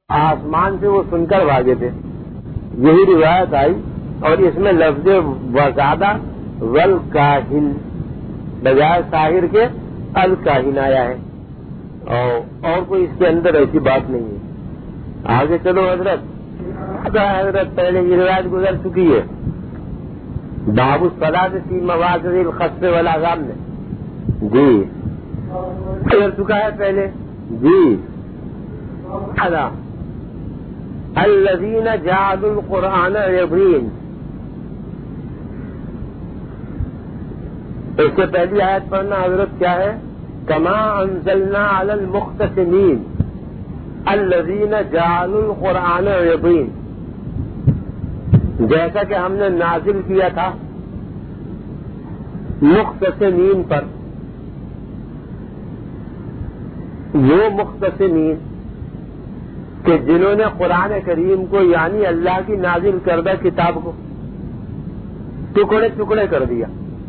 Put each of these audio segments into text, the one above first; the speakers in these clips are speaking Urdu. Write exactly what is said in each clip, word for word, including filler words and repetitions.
آسمان سے وہ سن کر بھاگے تھے. یہی روایت آئی اور اس میں لفظ وزادہ والکاہن بجائے ساحر کے الکاہن آیا ہے اور کوئی اس کے اندر ایسی بات نہیں ہے. آگے چلو حضرت. حضرت پہلے یہ روایت گزر چکی ہے باب الصلاۃ فی مواضع الخسف والعذاب میں. جی گزر چکا ہے پہلے. جی الذین جعلوا القرآن عضین. اس سے پہلی آیت پڑھنا حضرت کیا ہے؟ کما انزلنا علی المقتسمین الذین جعلوا القرآن عضین. جیسا کہ ہم نے نازل کیا تھا مقتسمین پر. وہ مقتسمین کہ جنہوں نے قرآن کریم کو یعنی اللہ کی نازل کردہ کتاب کو ٹکڑے ٹکڑے کر دیا.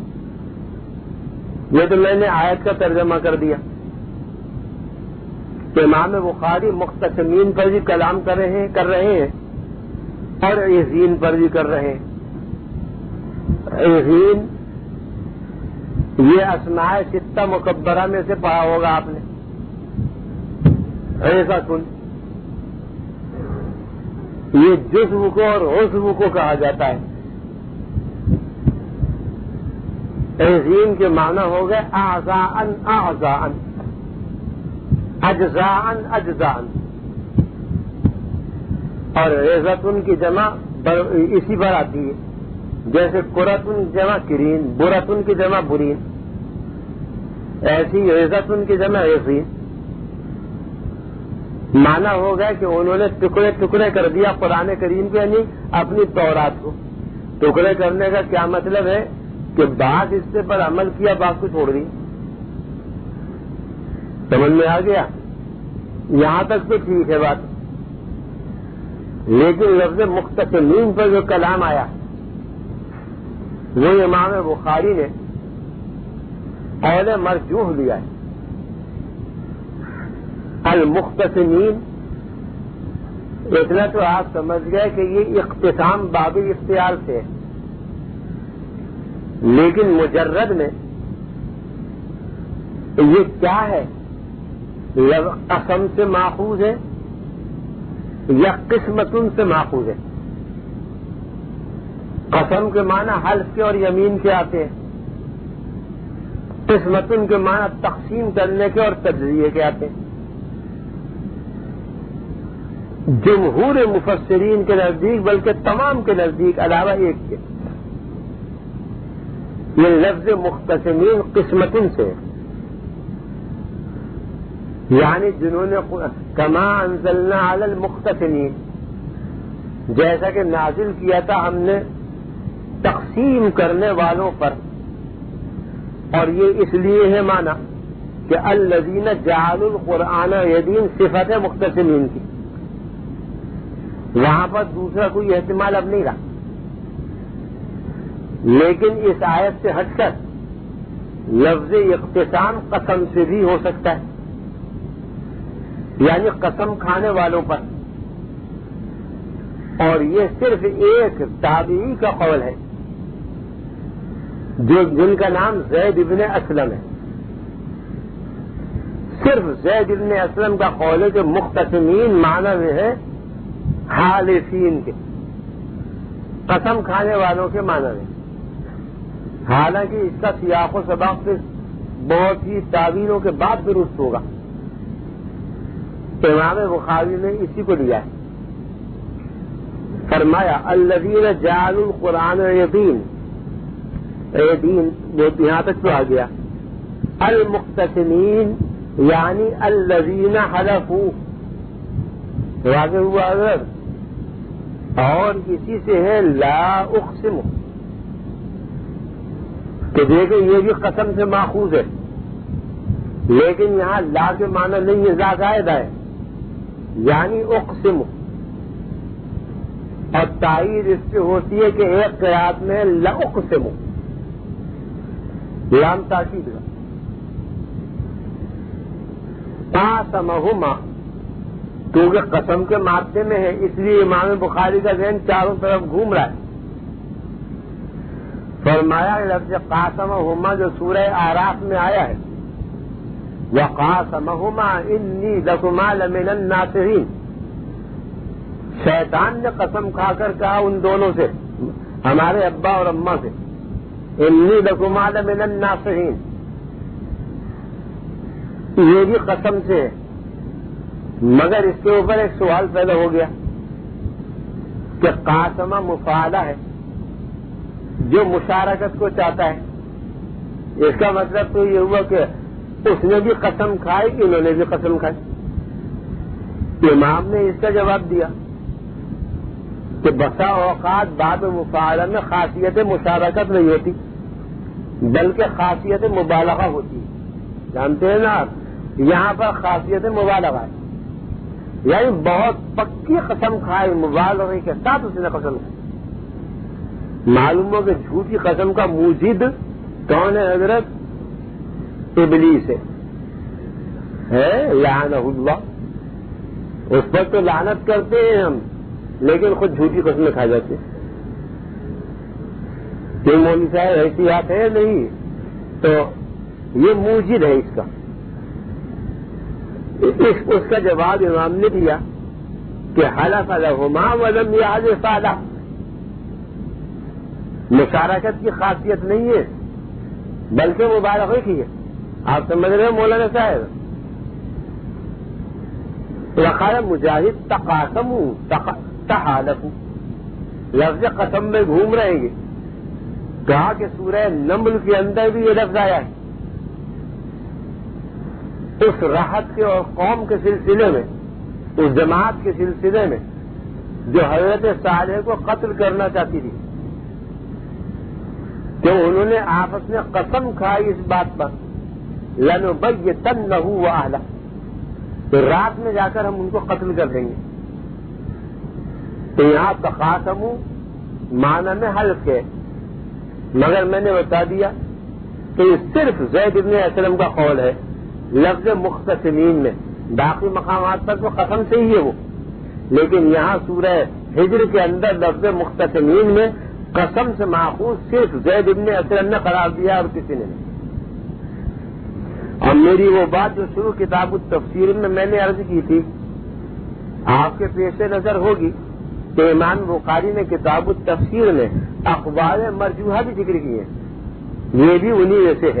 یہ تو میں نے آیت کا ترجمہ کر دیا. امام بخاری مقتسمین پر بھی کلام کر رہے ہیں کر رہے ہیں اور عضین پر بھی کر رہے ہیں. عضین یہ اسماء ستہ مکبرہ میں سے پڑھا ہوگا آپ نے. ایسا سن یہ جزو کو اور عضو کو کہا جاتا ہے. عضین کے معنی ہو گئے اعضاءً اعضاءً اجزاءً اجزاءً اور عزتن کی جمع اسی پر آتی ہے. جیسے قرتن جمع کرین برتن کی جمع برین ایسی عزتن کی جمع عضین. مانا ہو گیا کہ انہوں نے ٹکڑے ٹکڑے کر دیا قرآن کریم کے یعنی اپنی تورات کو. ٹکڑے کرنے کا کیا مطلب ہے کہ بعض حصے پر عمل کیا بعض کو چھوڑ دی. سمجھ میں آ گیا؟ یہاں تک تو ٹھیک ہے بات. لیکن لفظ مقتسمین پر جو کلام آیا وہ امام بخاری نے قول مرجوح لیا ہے. المختصمین اتنا تو آپ سمجھ گئے کہ یہ اختصام باب اختیار سے ہے. لیکن مجرد میں یہ کیا ہے؟ قسم سے ماخوذ ہے یا قسمتن سے ماخوذ ہے؟ قسم کے معنی حلف کے اور یمین کے آتے ہیں. قسمتن کے معنی تقسیم کرنے کے اور تجزیے کے آتے ہیں. جمہور مفسرین کے نزدیک بلکہ تمام کے نزدیک علاوہ ایک کے یہ لفظ مختصمین قسمتن سے یعنی جنہوں نے کما انزلنا علی المقتسمین جیسا کہ نازل کیا تھا ہم نے تقسیم کرنے والوں پر. اور یہ اس لیے ہے مانا کہ الذین جعلوا القرآن عضین صفت ہے مقتسمین کی. وہاں پر دوسرا کوئی احتمال اب نہیں رہا. لیکن اس آیت سے ہٹ کر لفظ اختصام قسم سے بھی ہو سکتا ہے یعنی قسم کھانے والوں پر. اور یہ صرف ایک تابعی کا قول ہے جو جن کا نام زید ابن اسلم ہے. صرف زید ابن اسلم کا قول ہے کہ مقتسمین معنی میں ہے حالفین کے قسم کھانے والوں کے معنی میں. حالانکہ اس کا سیاق و سباق سے بہت ہی تعویلوں کے بعد درست ہوگا. امام بخاری نے اسی کو لیا ہے. فرمایا الذین جعلوا القرآن عضین عضین وہ یہاں تک تو آ گیا. المقتسمین یعنی الذین حلفوا واضح ہوا اگر. اور اسی سے ہے لا اقسم کہ دیکھیں یہ بھی قسم سے ماخوذ ہے لیکن یہاں لا کے معنی نہیں ہے لا زائدہ ہے یعنی اقسم. اور تائید اس سے ہوتی ہے کہ ایک قرات میں لا اقسم لام تاکید کا. قاسمہما کیونکہ قسم کے مادے میں ہے، اس لیے امام بخاری کا ذہن چاروں طرف گھوم رہا ہے۔ فرمایا لفظ قاسمہما جو سورہ اعراف میں آیا ہے، وقاسمہما انی لکما لمن الناصحین، شیطان نے قسم کھا کر کہا ان دونوں سے، ہمارے ابا اور اماں سے، انی لکما لمن الناصحین، یہ بھی قسم سے ہے۔ مگر اس کے اوپر ایک سوال پیدا ہو گیا کہ قاسمہ مفعلہ ہے جو مشارکت کو چاہتا ہے، اس کا مطلب تو یہ ہوا کہ اس نے بھی قسم کھائی، انہوں نے بھی قسم کھائی۔ امام نے اس کا جواب دیا کہ بسا اوقات باب مفعلہ میں خاصیت مشارکت نہیں ہوتی بلکہ خاصیت مبالغہ ہوتی ہے، جانتے ہیں نا آپ، یہاں پر خاصیت مبالغہ ہے، یعنی بہت پکی قسم کھائے، مبالغے کے ساتھ اس نے قسم کھائی۔ معلوم ہو کہ جھوٹی قسم کا موجد کون ہے؟ حضرت ابلیس ہے، لعنہ اللہ، اس پر تو لعنت کرتے ہیں ہم، لیکن خود جھوٹی قسمیں کھا جاتے ہیں۔ یہ مولوی صاحب ایسی بات ہے نہیں، تو یہ موجد ہے اس کا۔ اس, اس کا جواب امام نے دیا کہ حلف لہما ولم یحلف لہ، مشارکت کی خاصیت نہیں ہے بلکہ مبالغے کی ہے۔ آپ سمجھ رہے ہیں مولانا صاحب؟ وقال مجاہد تقاسموا تحالفوا، لفظ قسم میں گھوم رہے گے، کہا کہ سورہ نمل کے اندر بھی یہ لفظ آیا ہے، اس راحت کے اور قوم کے سلسلے میں، اس جماعت کے سلسلے میں جو حضرت صالح کو قتل کرنا چاہتی تھی، کہ انہوں نے آپس میں قسم کھائی اس بات پر لَنُبَيِّتَنَّهُ وَأَهْلَهُ، تو رات میں جا کر ہم ان کو قتل کر دیں گے۔ تو یہاں تقاسموا معنی میں حلف کے، مگر میں نے بتا دیا کہ یہ صرف زید بن اسلم کا قول ہے لفظ مختصمین میں، باقی مقامات پر تو قسم سے ہی ہے وہ، لیکن یہاں سورہ ہجر کے اندر لفظ مختصمین میں قسم سے ماخوذ صرف زید بن اسلم نے قرار دیا اور کسی نے نہیں۔ اور میری وہ بات جو شروع کتاب التفسیر میں میں نے عرض کی تھی، آپ کے پیش نظر ہوگی کہ امام بخاری نے کتاب التفسیر میں اقوال مرجوحہ بھی ذکر کی ہیں، یہ بھی انہی میں سے ہے۔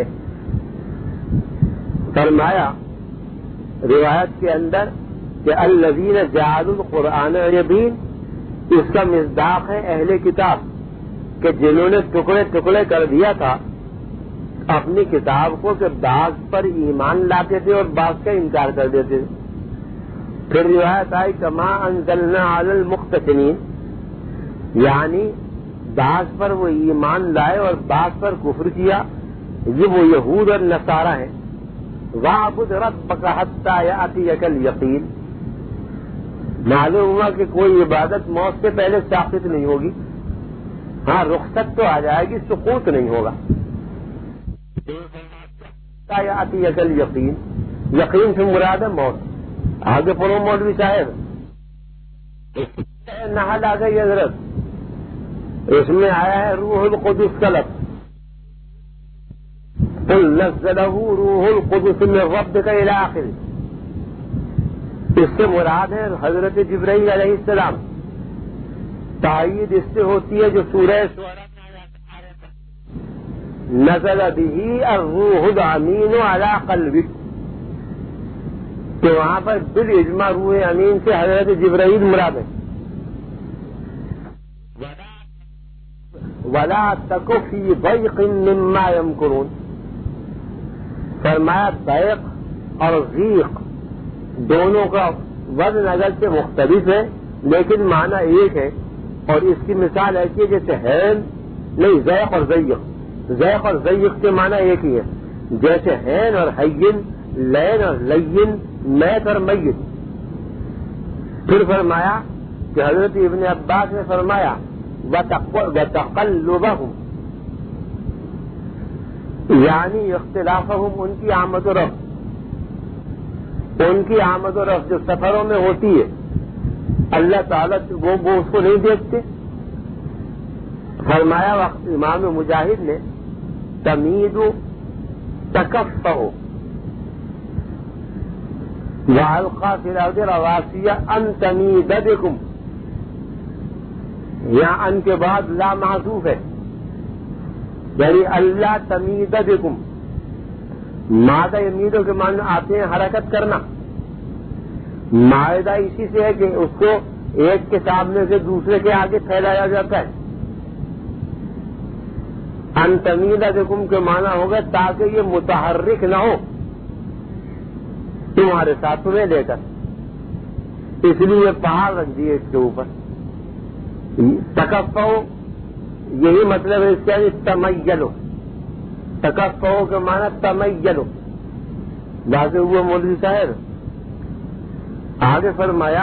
فرمایا روایت کے اندر کہ الذین جعلوا القرآن عربین، اس کا مصداق ہے اہل کتاب کہ جنہوں نے ٹکڑے ٹکڑے کر دیا تھا اپنی کتاب کو، کہ بعض پر ایمان لاتے تھے اور بعض کا انکار کر دیتے تھے۔ پھر روایت آئی کما انزلنا علی المقتسمین، یعنی بعض پر وہ ایمان لائے اور بعض پر کفر کیا، یہ وہ یہود اور نصارہ ہیں۔ وَاعْبُدْ رَبَّكَ حَتَّىٰ يَأْتِيَكَ الْيَقِينُ، معلوم ہوا کہ کوئی عبادت موت سے پہلے ساقط نہیں ہوگی، ہاں رخصت تو آ جائے گی، سقوط نہیں ہوگا۔ حَتَّىٰ يَأْتِيَكَ الْيَقِينُ، یقین سے مراد ہے موت۔ آگے پڑھو مولوی صاحب، نحل آ گئی حضرت، اس میں آیا ہے روح القدس کا لفظ، قل نزلہ روح القدس من ربک الی آخر، اس سے مراد ہے حضرت جبرائیل علیہ السلام۔ تائید اس سے ہوتی ہے جو سورہ نزل به الروح الامین علی قلبک، کہ وہاں پر بالاجماع روح امین سے حضرت جبرائیل مراد ہے۔ ولا تک فی ضیق مما یمکرون، فرمایا ضیق اور ضیق دونوں کا وزن اگرچہ مختلف ہے لیکن معنی ایک ہے، اور اس کی مثال ایسی ہے جیسے ہین نہیں ضیق اور ضیق، ضیق اور ضیق کے معنی ایک ہی ہے، جیسے ہین اور حین، لین اور لین، میت اور میت۔ پھر فرمایا کہ حضرت ابن عباس نے فرمایا وَتَقَلُّبَهُمْ، یعنی اختلافہم ان کی آمد و رفت، ان کی آمد و رفت جو سفروں میں ہوتی ہے اللہ تعالیٰ وہ وہ اس کو نہیں دیکھتے. فرمایا وقت امام مجاہد نے تمید تکفہ وَأَلْقَى فِي الْأَرْضِ رَوَاسِيَ أَن تَمِيدَ بِكُمْ. یہاں ان کے بعد لا معذوف ہے، یعنی اللہ تمید بکم. مادہ یمیدوں کے معنی آتے ہیں حرکت کرنا. معدہ اسی سے ہے کہ اس کو ایک کے سامنے سے دوسرے کے آگے پھیلایا جاتا ہے. ان تمید بکم کے معنی ہوگا تاکہ یہ متحرک نہ ہو تمہارے ساتھ تمہیں لے کر، اس لیے پہاڑ رکھ دیے اس کے اوپر. تکفو یہی مطلب ہے اس کا تمیلو. تکفو کے معنی تمیلو. واضح ہوا مولوی صاحب. آگے فرمایا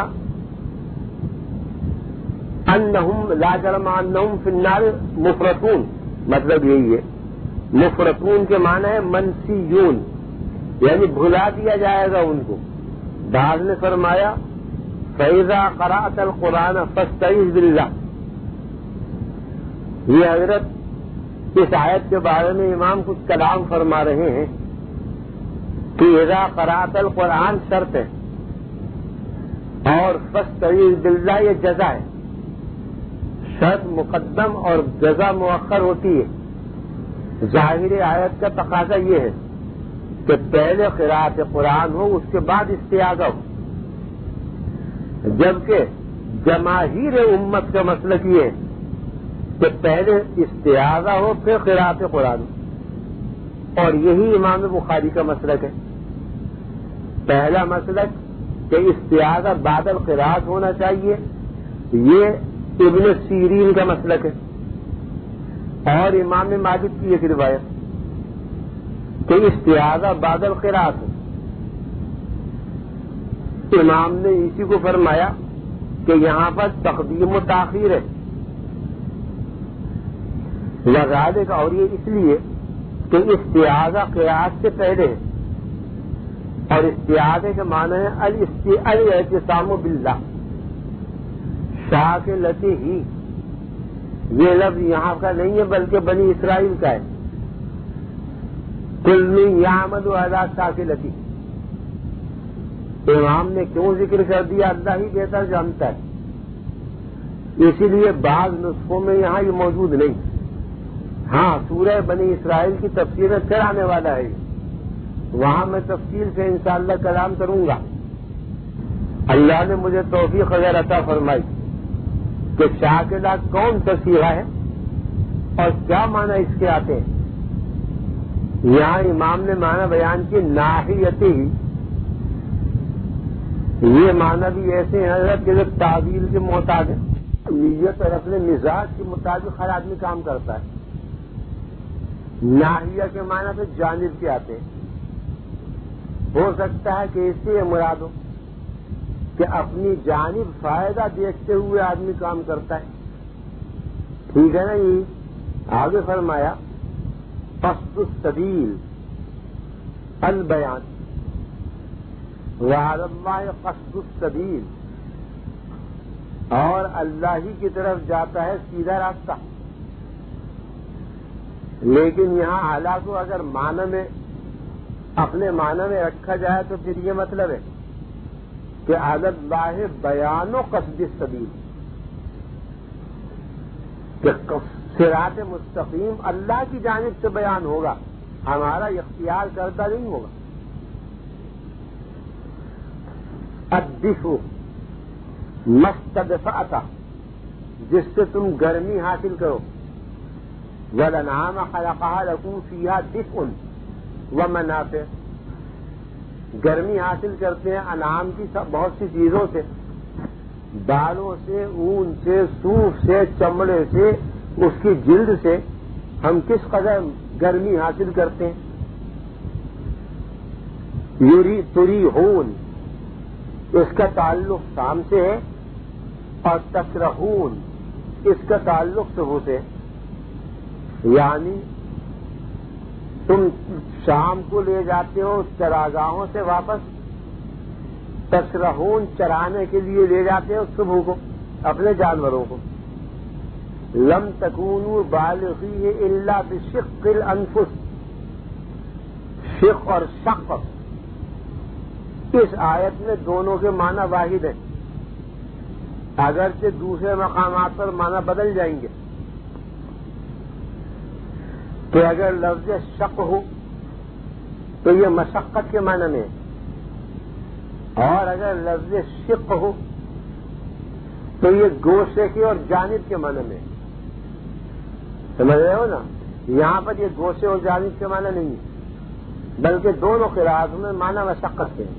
انہم لا جرم انہم فی النار مفرطون. مطلب یہی ہے. مفرطون کے معنی ہے منسیون، یعنی بھلا دیا جائے گا ان کو. بعض نے فرمایا فَإِذَا قَرَأْتَ الْقُرْآنَ فَاسْتَعِذْ بِاللَّهِ. یہ حضرت اس آیت کے بارے میں امام کچھ کلام فرما رہے ہیں کہ اذا قرأت القرآن شرط ہے اور فاستعذ باللہ یہ جزا ہے. شرط مقدم اور جزا مؤخر ہوتی ہے. ظاہر آیت کا تقاضا یہ ہے کہ پہلے قراءت قرآن ہو اس کے بعد استعاذہ ہو، جبکہ جماہیر امت کا مسلک یہ ہے کہ پہلے استعاذہ ہو پھر قراءت قرآن ہو، اور یہی امام بخاری کا مسلک ہے. پہلا مسلک کہ استعاذہ بعد القراءت ہونا چاہیے، یہ ابن سیرین کا مسلک ہے. اور امام مالک کی ایک روایت کہ استعاذہ بعد القراءت ہو. امام نے اسی کو فرمایا کہ یہاں پر تقدیم و تاخیر ہے. وذالک، اور یہ اس لیے کہ استعاذہ قراءت سے پہلے ہے، اور استعاذہ کے معنی ہے الاعتصام باللہ. شاکلتی ہی یہ لفظ یہاں کا نہیں ہے بلکہ بنی اسرائیل کا ہے. کل من یعمل علی شاکلتی. امام نے کیوں ذکر کر دیا اللہ ہی بہتر جانتا ہے. اسی لیے بعض نسخوں میں یہاں یہ موجود نہیں. ہاں سورہ بنی اسرائیل کی تفسیر پھر آنے والا ہے، وہاں میں تفصیل سے انشاءاللہ کلام کروں گا. اللہ نے مجھے توفیق وغیرہ عطا فرمائی کہ شاکلہ کون سا صیغہ ہے اور کیا معنی اس کے آتے ہیں. یہاں امام نے معنی بیان کی ناحیتی ہی. یہ معنی بھی ایسے ہیں کہ جو تعویل کے محتاج ہے. نیت اور اپنے مزاج کے مطابق ہر آدمی کام کرتا ہے. ناحیہ کے معنی پہ جانب کے آتے ہیں. ہو سکتا ہے کہ اس سے یہ مراد ہو کہ اپنی جانب فائدہ دیکھتے ہوئے آدمی کام کرتا ہے. ٹھیک ہے نا. یہ آگے فرمایا قصد السبیل البیان وعلی اللہ قصد السبیل. اور اللہ ہی کی طرف جاتا ہے سیدھا راستہ. لیکن یہاں حالات کو اگر معنی میں اپنے معنی میں رکھا جائے تو پھر یہ مطلب ہے کہ علی اللہ بیان و قصد السبیل، کہ صراط مستقیم اللہ کی جانب سے بیان ہوگا، ہمارا اختیار کردہ نہیں ہوگا. الدفء مستدفعت، جس سے تم گرمی حاصل کرو. والانعام خلقها لكم فيها دفء ومنافع. گرمی حاصل کرتے ہیں انعام کی بہت سی چیزوں سے، بالوں سے، اون سے، صوف سے، چمڑے سے، اس کی جلد سے ہم کس قدر گرمی حاصل کرتے ہیں. یوری تریحون، اس کا تعلق شام سے ہے، اور تسرحون اس کا تعلق صبح سے. یعنی تم شام کو لے جاتے ہو چراگاہوں سے واپس، تسرحون چرانے کے لیے لے جاتے ہو صبح کو اپنے جانوروں کو. لم تکونوا بالغیہ الا بشق الانفس. شق اور شق اس آیت میں دونوں کے معنی واحد ہیں، اگرچہ دوسرے مقامات پر معنی بدل جائیں گے. کہ اگر لفظ شق ہو تو یہ مشقت کے معنی میں، اور اگر لفظ شق ہو تو یہ گوشے کے اور جانب کے معنی میں. سمجھ رہے ہو نا؟ یہاں پر یہ گوشے اور جانب کے معنی نہیں ہے، بلکہ دونوں قراءات میں معنی مشقت کے ہیں،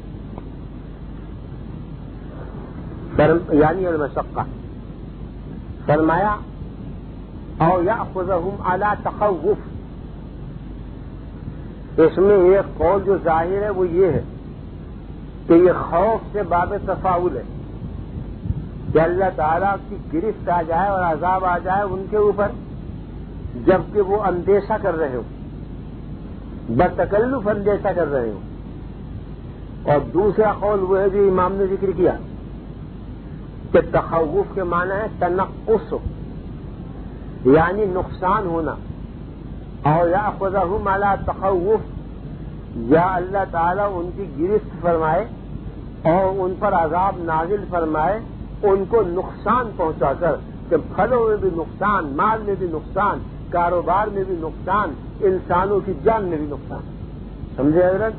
یعنی المشقہ. فرمایا او یأخذہم علی تخوف. اس میں ایک قول جو ظاہر ہے وہ یہ ہے کہ یہ خوف سے باب تفاعل ہے کہ اللہ تعالیٰ کی گرفت آ جائے اور عذاب آ جائے ان کے اوپر، جبکہ وہ اندیشہ کر رہے ہو، بتکلف اندیشہ کر رہے ہو. اور دوسرا قول وہ ہے جو امام نے ذکر کیا کہ تخوف کے معنی ہے تنقص، یعنی نقصان ہونا. اور یأخذہم علی تخوف، یا اللہ تعالیٰ ان کی گرفت فرمائے اور ان پر عذاب نازل فرمائے، ان کو نقصان پہنچا کر، کہ پھلوں میں بھی نقصان، مال میں بھی نقصان، کاروبار میں بھی نقصان، انسانوں کی جان میں بھی نقصان. سمجھے حضرت؟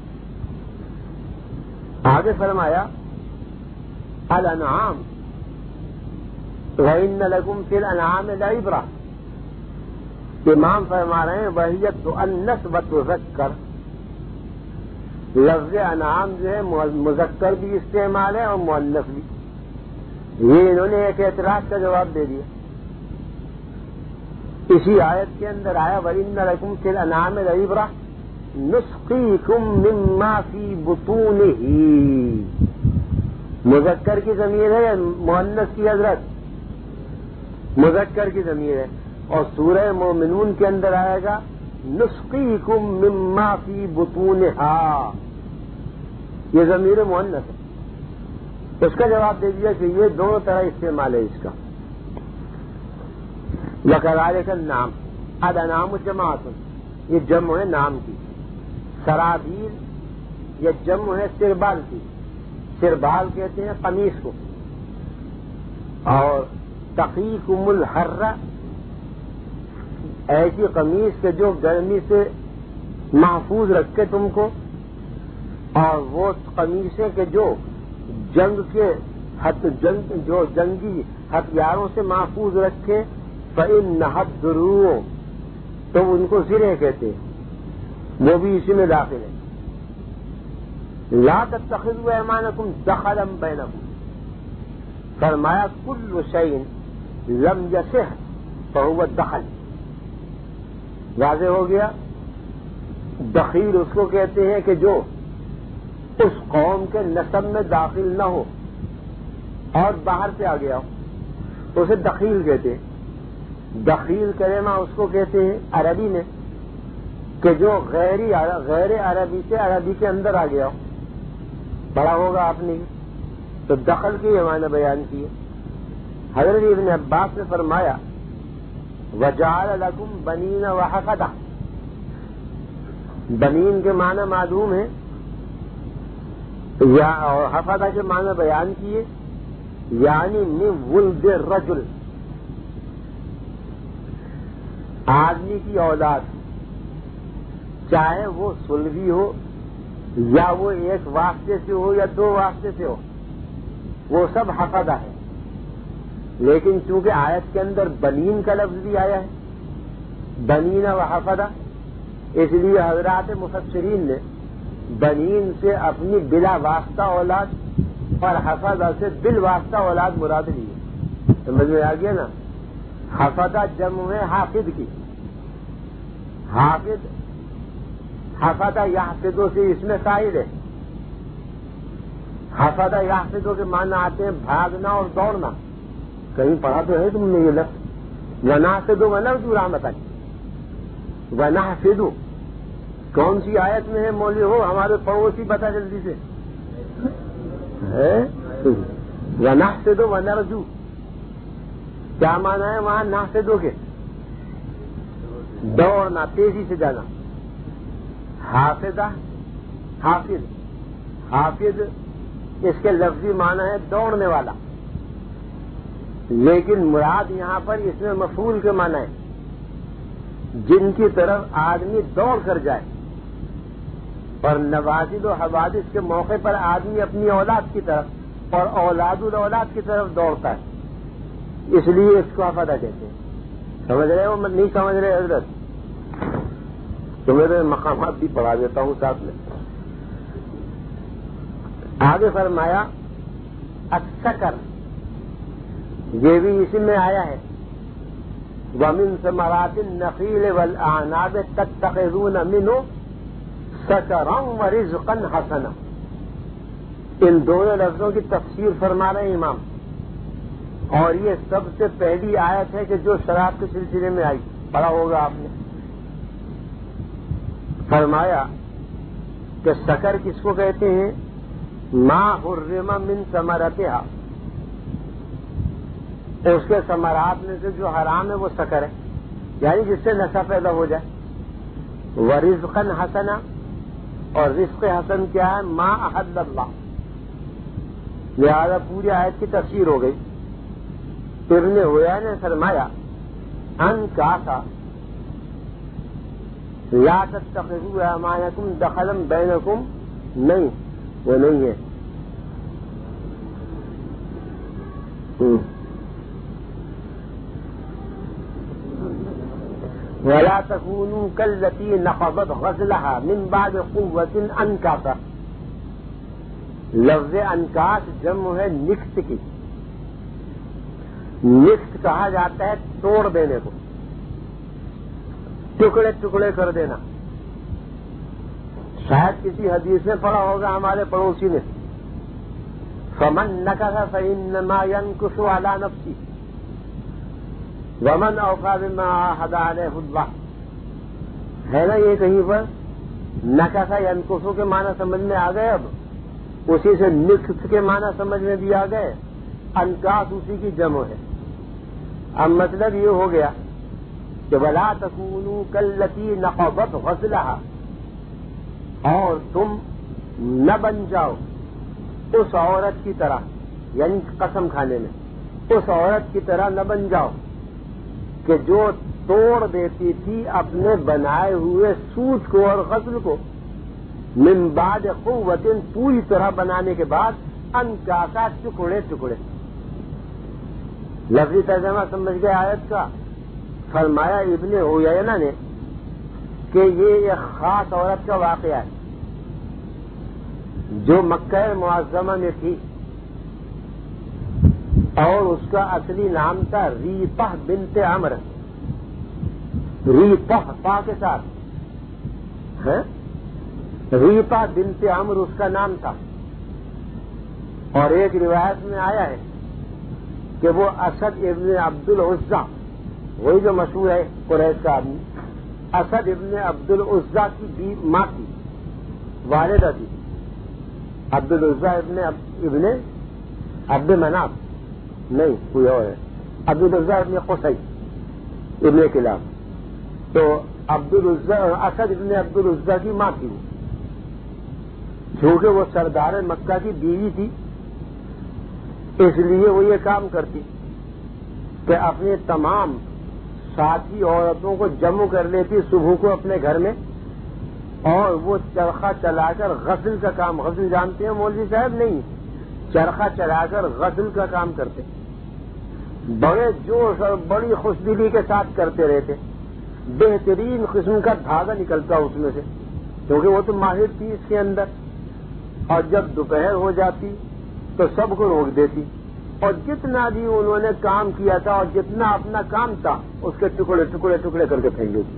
آگے فرمایا الانعام وَإِنَّ لَكُمْ فِي الْأَنْعَامِ لَعِبْرَةً. امام فرما رہے ہیں وحیت تؤنث و تذکر. لفظ انعام جو ہے مذکر بھی استعمال ہے اور مؤنث بھی. یہ انہوں نے ایک اعتراض کا جواب دے دیا. اسی آیت کے اندر آیا وَإِنَّ لَكُمْ فِي الْأَنْعَامِ لَعِبْرَةً نُسْقِيكُم مِّمَّا فِي بُطُونِهِ. مذکر کی ضمیر ہے یا مؤنث کی حضرت؟ مذکر کی ضمیر ہے. اور سورہ مومنون کے اندر آئے گا نسقیکم مما فی بطونہا، یہ ضمیر مؤنث ہے. اس کا جواب دے دیا کہ یہ دونوں طرح استعمال ہے اس کا. وکذالک النعام، الانعام جماعت، یہ جمع ہے نام کی. سرابیل یہ جمع ہے سربال کی. سربال کہتے ہیں قمیص کو. اور تقیکم الحر، ایسی قمیص کے جو گرمی سے محفوظ رکھے تم کو، اور وہ قمیصیں کہ جو جنگ کے جنگ جو جنگی ہتھیاروں سے محفوظ رکھے. فإنها الدروع، تو ان کو زرے کہتے ہیں، وہ بھی اسی میں داخل ہے. لا تتخذوا ایمانکم دخلا بینکم. فرمایا کل شیء لم یصح فهو الدخل. واضح ہو گیا. دخیل اس کو کہتے ہیں کہ جو اس قوم کے نسب میں داخل نہ ہو اور باہر سے آ گیا ہو، اسے دخیل کہتے ہیں. دخیل کلمہ اس کو کہتے ہیں عربی میں کہ جو غیر غیر عربی سے عربی کے اندر آ گیا ہو. پڑھا ہوگا آپ نے، تو دخل کی یہ معنی بیان کی. حضرت ابن عباس نے فرمایا وَجَعَلَ لَكُمْ بَنِينَ وَحَفَدَةً. بنین کے معنی معلوم ہے یا اور حفدہ کے معنی بیان کیے، یعنی من ولد الرجل، آدمی کی اولاد، چاہے وہ سلبی ہو یا وہ ایک واسطے سے ہو یا دو واسطے سے ہو، وہ سب حفدہ ہے. لیکن چونکہ آیت کے اندر بنین کا لفظ بھی آیا ہے، بنین و حفدہ، اس لیے حضرات مفسرین نے بنین سے اپنی بلا واسطہ اولاد اور حفدہ سے بال واسطہ اولاد مراد لی ہے. سمجھ میں آ گیا نا؟ حفدہ جمع ہے حافظ کی. حافظ حفدہ یحفظو سے اس میں شاہد ہے. حفدہ یحفظو کے معنی آتے ہیں بھاگنا اور دوڑنا. کہیں پڑھا تو ہے تم نے یہ لفظ وَنَحْفِظُ وَنَرْجُو رَحْمَتَكَ. وَنَحْفِظُ کون سی آیت میں ہے؟ مولوی ہو ہمارے پڑوسی بتا جلدی سے. ونحسد ونرجو، کیا مانا ہے وہاں نحسد کے؟ دوڑنا، تیزی سے جانا. حافظہ، حافظ، حافظ اس کے لفظی معنی ہے دوڑنے والا، لیکن مراد یہاں پر اس میں مفعول کے معنی ہے، جن کی طرف آدمی دوڑ کر جائے. اور نوازل و حوادث کے موقع پر آدمی اپنی اولاد کی طرف اور اولاد الاولاد کی طرف دوڑتا ہے، اس لیے اس کو حفظہ کہتے ہیں. سمجھ رہے ہو؟ نہیں سمجھ رہے حضرت؟ تو میرے مقامات بھی پڑھا دیتا ہوں ساتھ میں. آگے فرمایا السکر، یہ بھی اسی میں آیا ہے. وَمِن ثَمَرَاتِ النَّخِيلِ وَالْأَعْنَابِ تَتَّخِذُونَ مِنْهُ سَكَرًا وَرِزْقًا حَسَنًا. ان دونوں لفظوں کی تفسیر فرما رہے ہیں امام، اور یہ سب سے پہلی آیت ہے کہ جو شراب کے سلسلے میں آئی، پڑھا ہوگا آپ نے. فرمایا کہ سکر کس کو کہتے ہیں؟ ما حرم من ثمرتها، اس کے ثمرات میں سے جو حرام ہے وہ سکر ہے، یعنی جس سے نشہ پیدا ہو جائے. ورزقا حسنا، اور رزق حسن کیا ہے؟ ما احل اللہ. لہذا پوری آیت کی تفسیر ہو گئی. ابن ہویا نے فرمایا ان کاسا لا تتخذوا ایمانکم دخلا بینکم، نہیں وہ نہیں ہے. ولا تكونوا كالتي نقضت غزلها من بعد قوة انكاسا. لفظ انکاس جمع ہے نکت کی. نکت کہا جاتا ہے توڑ دینے کو، ٹکڑے ٹکڑے کر دینا. شاید کسی حدیث میں پڑھا ہوگا ہمارے پڑوسی نے، فمن نکث فإنما ينكث على نفسه ومن اوفى بما عاهد عليه الله. ہے نا یہ کہیں پر نکث ينكث کے معنی سمجھ میں آ گئے. اب اسی سے نکث کے معنی سمجھ میں بھی آ گئے. انکاس اسی کی جمع ہے. اب مطلب یہ ہو گیا کہ ولا تکونوا کاللتی نقضت غزلها، اور تم نہ بن جاؤ اس عورت کی طرح، یعنی قسم کھانے میں اس عورت کی طرح نہ بن جاؤ کہ جو توڑ دیتی تھی اپنے بنائے ہوئے سوت کو اور غزل کو، من بعد قوت، پوری طرح بنانے کے بعد، انکاسا، ٹکڑے ٹکڑے. لفظی ترجمہ سمجھ گئے آیت کا؟ فرمایا ابن عیینہ نے کہ یہ ایک خاص عورت کا واقعہ ہے جو مکہ معظمہ میں تھی، اور اس کا اصلی نام تھا ریطہ بنت عمرو. ریطہ پا کے ساتھ ہے، ریطہ بنت عمرو اس کا نام تھا. اور ایک روایت میں آیا ہے کہ وہ اسد ابن عبد العزا، وہی جو مشہور ہے قریش کا آدمی، اسد ابن عبد العزا کی بھی ماں تھی، والدہ تھی. عبد العزا ابن ابن عبد مناف نہیں، کوئی اور ہے. عبد العزا ابن قصی ابن کلاب. تو عبد العزا، اسد ابن عبد العزا کی ماں تھی وہ، کیونکہ وہ سردار مکہ کی بیوی تھی، اس لیے وہ یہ کام کرتی کہ اپنے تمام ساتھی عورتوں کو جمع کر لیتی صبح کو اپنے گھر میں، اور وہ چرخہ چلا کر غسل کا کام، غسل جانتے ہیں مولوی صاحب؟ نہیں، چرخہ چلا کر غسل کا کام کرتے، بڑے جوش اور بڑی خوشدلی کے ساتھ کرتے رہتے. بہترین قسم کا دھاگا نکلتا اس میں سے، کیونکہ وہ تو ماہر تھی اس کے اندر. اور جب دوپہر ہو جاتی تو سب کو روک دیتی، اور جتنا بھی انہوں نے کام کیا تھا اور جتنا اپنا کام تھا اس کے ٹکڑے ٹکڑے ٹکڑے کر کے پھینک دیتی.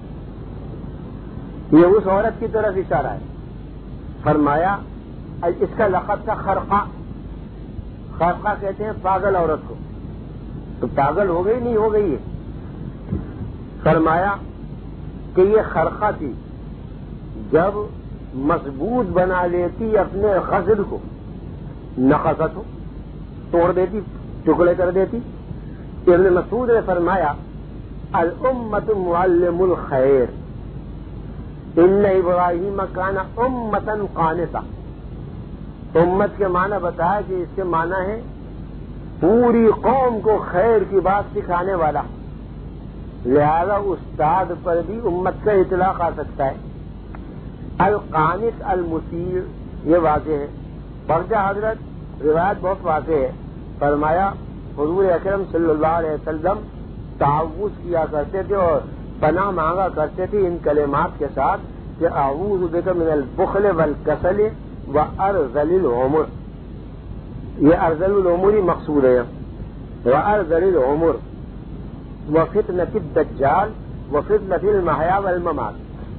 یہ اس عورت کی طرف اشارہ ہے. فرمایا اس کا لقب تھا خرقہ. خرقہ کہتے ہیں پاگل عورت کو. تو پاگل ہو گئی نہیں ہو گئی ہے؟ فرمایا کہ یہ خرقہ تھی، جب مضبوط بنا لیتی اپنے غزل کو نقصت ہو، توڑ دیتی، ٹکڑے کر دیتی. ابن مسعود نے فرمایا الامت معلم الخیر، ان ابراہیم کان امتا قانتا. امت کے معنی بتایا کہ اس کے معنی ہے پوری قوم کو خیر کی بات سکھانے والا، لہذا استاد پر بھی امت کا اطلاق آ سکتا ہے. القانت المطیع یہ واضح ہے. برجہ حضرت روایت بہت واضح ہے. فرمایا حضور اکرم صلی اللہ علیہ وسلم تعوذ کیا کرتے تھے اور پناہ مانگا کرتے تھے ان کلمات کے ساتھ کہ اعوذ بک من البخل والکسل وارذل العمر. یہ ارذل العمر ہی مقصود ہے. وارذل العمر وفتنة الدجال وفتنة المحیا والممات.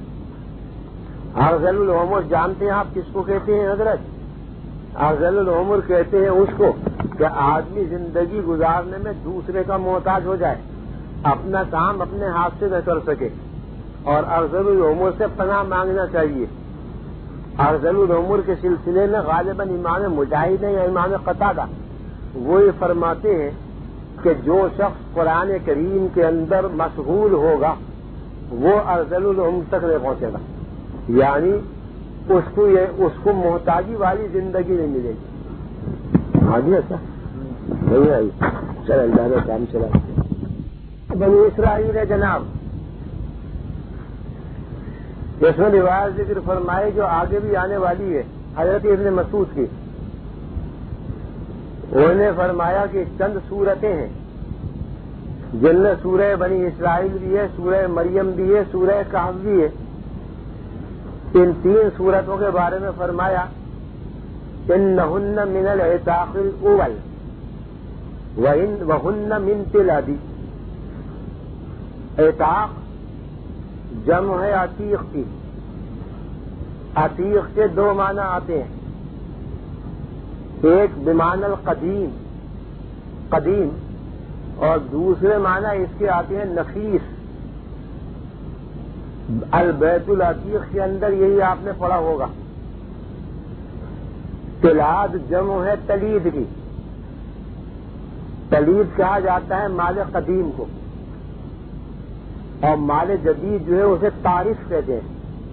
ارذل العمر جانتے ہیں آپ کس کو کہتے ہیں حضرت؟ ارذل العمر کہتے ہیں اس کو کہ آدمی زندگی گزارنے میں دوسرے کا محتاج ہو جائے، اپنا کام اپنے ہاتھ سے نہ کر سکے، اور ارذل العمر سے پناہ مانگنا چاہیے. ارذل العمر کے سلسلے میں غالباً امام مجاہد یا امام قتادہ وہ یہ فرماتے ہیں کہ جو شخص قرآن کریم کے اندر مشغول ہوگا وہ ارذل العمر تک نہیں پہنچے گا، یعنی اس کو یہ اس کو محتاجی والی زندگی نہیں ملے گی. آ گیا کیا؟ نہیں آئی. چل اللہ نے کام چلا. بنی اسرائیل ہے جناب، اس میں روایت ذکر فرمائے جو آگے بھی آنے والی ہے حضرت ابن مسعود کی. انہوں نے فرمایا کہ چند صورتیں ہیں جن میں سورہ بنی اسرائیل بھی ہے، سورہ مریم بھی ہے، سورہ کہف بھی ہے. ان تین صورتوں کے بارے میں فرمایا انہن من العتاق الاول وہن من تلادی. عتاق جمع ہے عتیق کی. عتیق کے دو معنی آتے ہیں، ایک بمعنی القدیم قدیم، اور دوسرے معنی اس کے آتے ہیں نفیس. البیت العتیق کے اندر یہی آپ نے پڑھا ہوگا. تلاد جمع ہے تلید کی. تلید کہا جاتا ہے مال قدیم کو، اور مال جدید جو ہے اسے تعریف کہتے ہیں.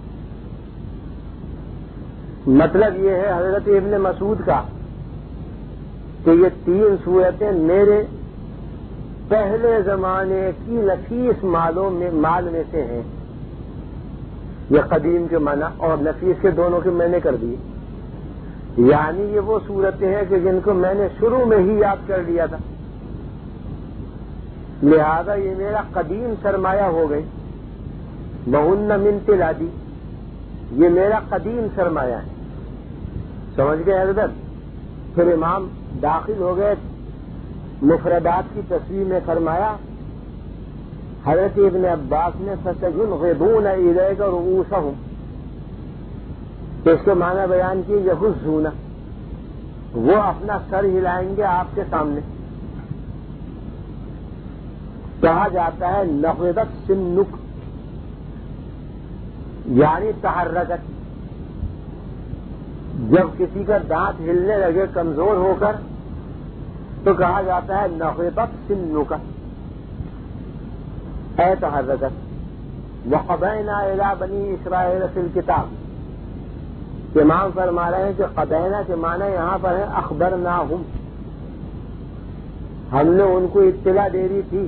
مطلب یہ ہے حضرت ابن مسعود کا کہ یہ تین صورتیں میرے پہلے زمانے کی نفیس مالوں میں مال میں سے ہیں. یہ قدیم کے معنی اور نفیس کے دونوں کے میں نے کر دی، یعنی یہ وہ صورتیں ہیں کہ جن کو میں نے شروع میں ہی یاد کر لیا تھا، لہذا یہ میرا قدیم سرمایہ ہو گئی. وہن من تلادی، یہ میرا قدیم سرمایہ ہے. سمجھ گئے حضرت؟ پھر امام داخل ہو گئے مفردات کی تصویر میں. فرمایا حضرت ابن عباس نے فَسَيُنْغِضُونَ إِلَيْكَ رُؤُوسَهُمْ، اس کے معنی بیان کیے یحزون، وہ اپنا سر ہلائیں گے آپ کے سامنے. کہا جاتا ہے نغضت سنک، یعنی تحرکت. جب کسی کا دانت ہلنے لگے کمزور ہو کر تو کہا جاتا ہے نغضت سنک، اے تحرکت. وقضینا الی بنی اسرائیل فی الکتاب، امام فرما رہے ہیں کہ قضینا کے معنی یہاں پر ہے اخبرناہم، ہم نے ان کو اطلاع دے دی تھی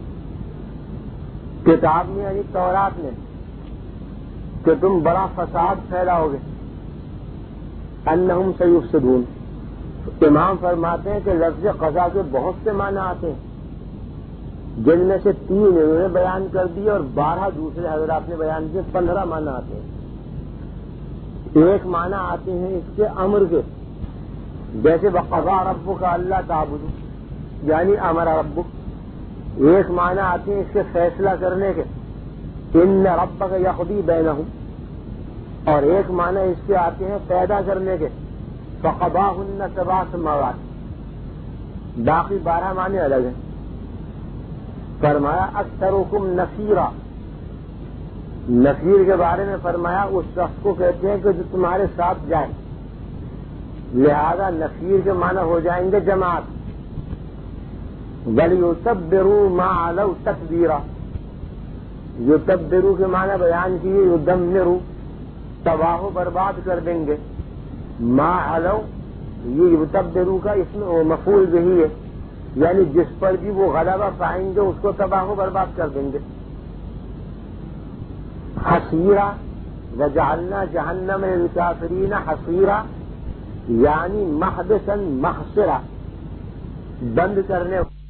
کتاب میں یعنی تورات میں کہ تم بڑا فساد پھیلاؤ گے. انہم سیفسدون. امام فرماتے ہیں کہ لفظ قضا کے بہت سے معنی آتے ہیں، جن میں سے تین انہوں نے بیان کر دیے اور بارہ دوسرے حضرات نے بیان کیے. پندرہ معنی آتے ہیں. ایک معنی آتے ہیں اس کے امر کے، جیسے وقضا ربک اللہ تعبدوا، یعنی امر ربک. ایک معنی آتے ہیں اس کے فیصلہ کرنے کے، ان ربک یقضی بینہم. اور ایک معنی اس کے آتے ہیں پیدا کرنے کے، فقضاہن سبع سماوات. باقی بارہ معنی الگ ہیں. فرمایا اکثرکم نفیرا، نفیر کے بارے میں فرمایا اس شخص کو کہتے ہیں کہ جو تمہارے ساتھ جائے. لہذا نفیر کے معنی ہو جائیں گے جماعت. وَلْيُتَبِّرُوا مَا عَلَوْا تَتْبِيرًا. یتبرو کے معنی بیان کیے یدمرو تباہ و برباد کر دیں گے. ما علو یہ یتبرو کا اس میں مفعول بہی ہے، یعنی جس پر بھی وہ غلبہ پائیں گے اس کو تباہ و برباد کر دیں گے. حسیرا وجعلنا جہنم للکافرین حسیرا یعنی محبسا محصرا بند کرنے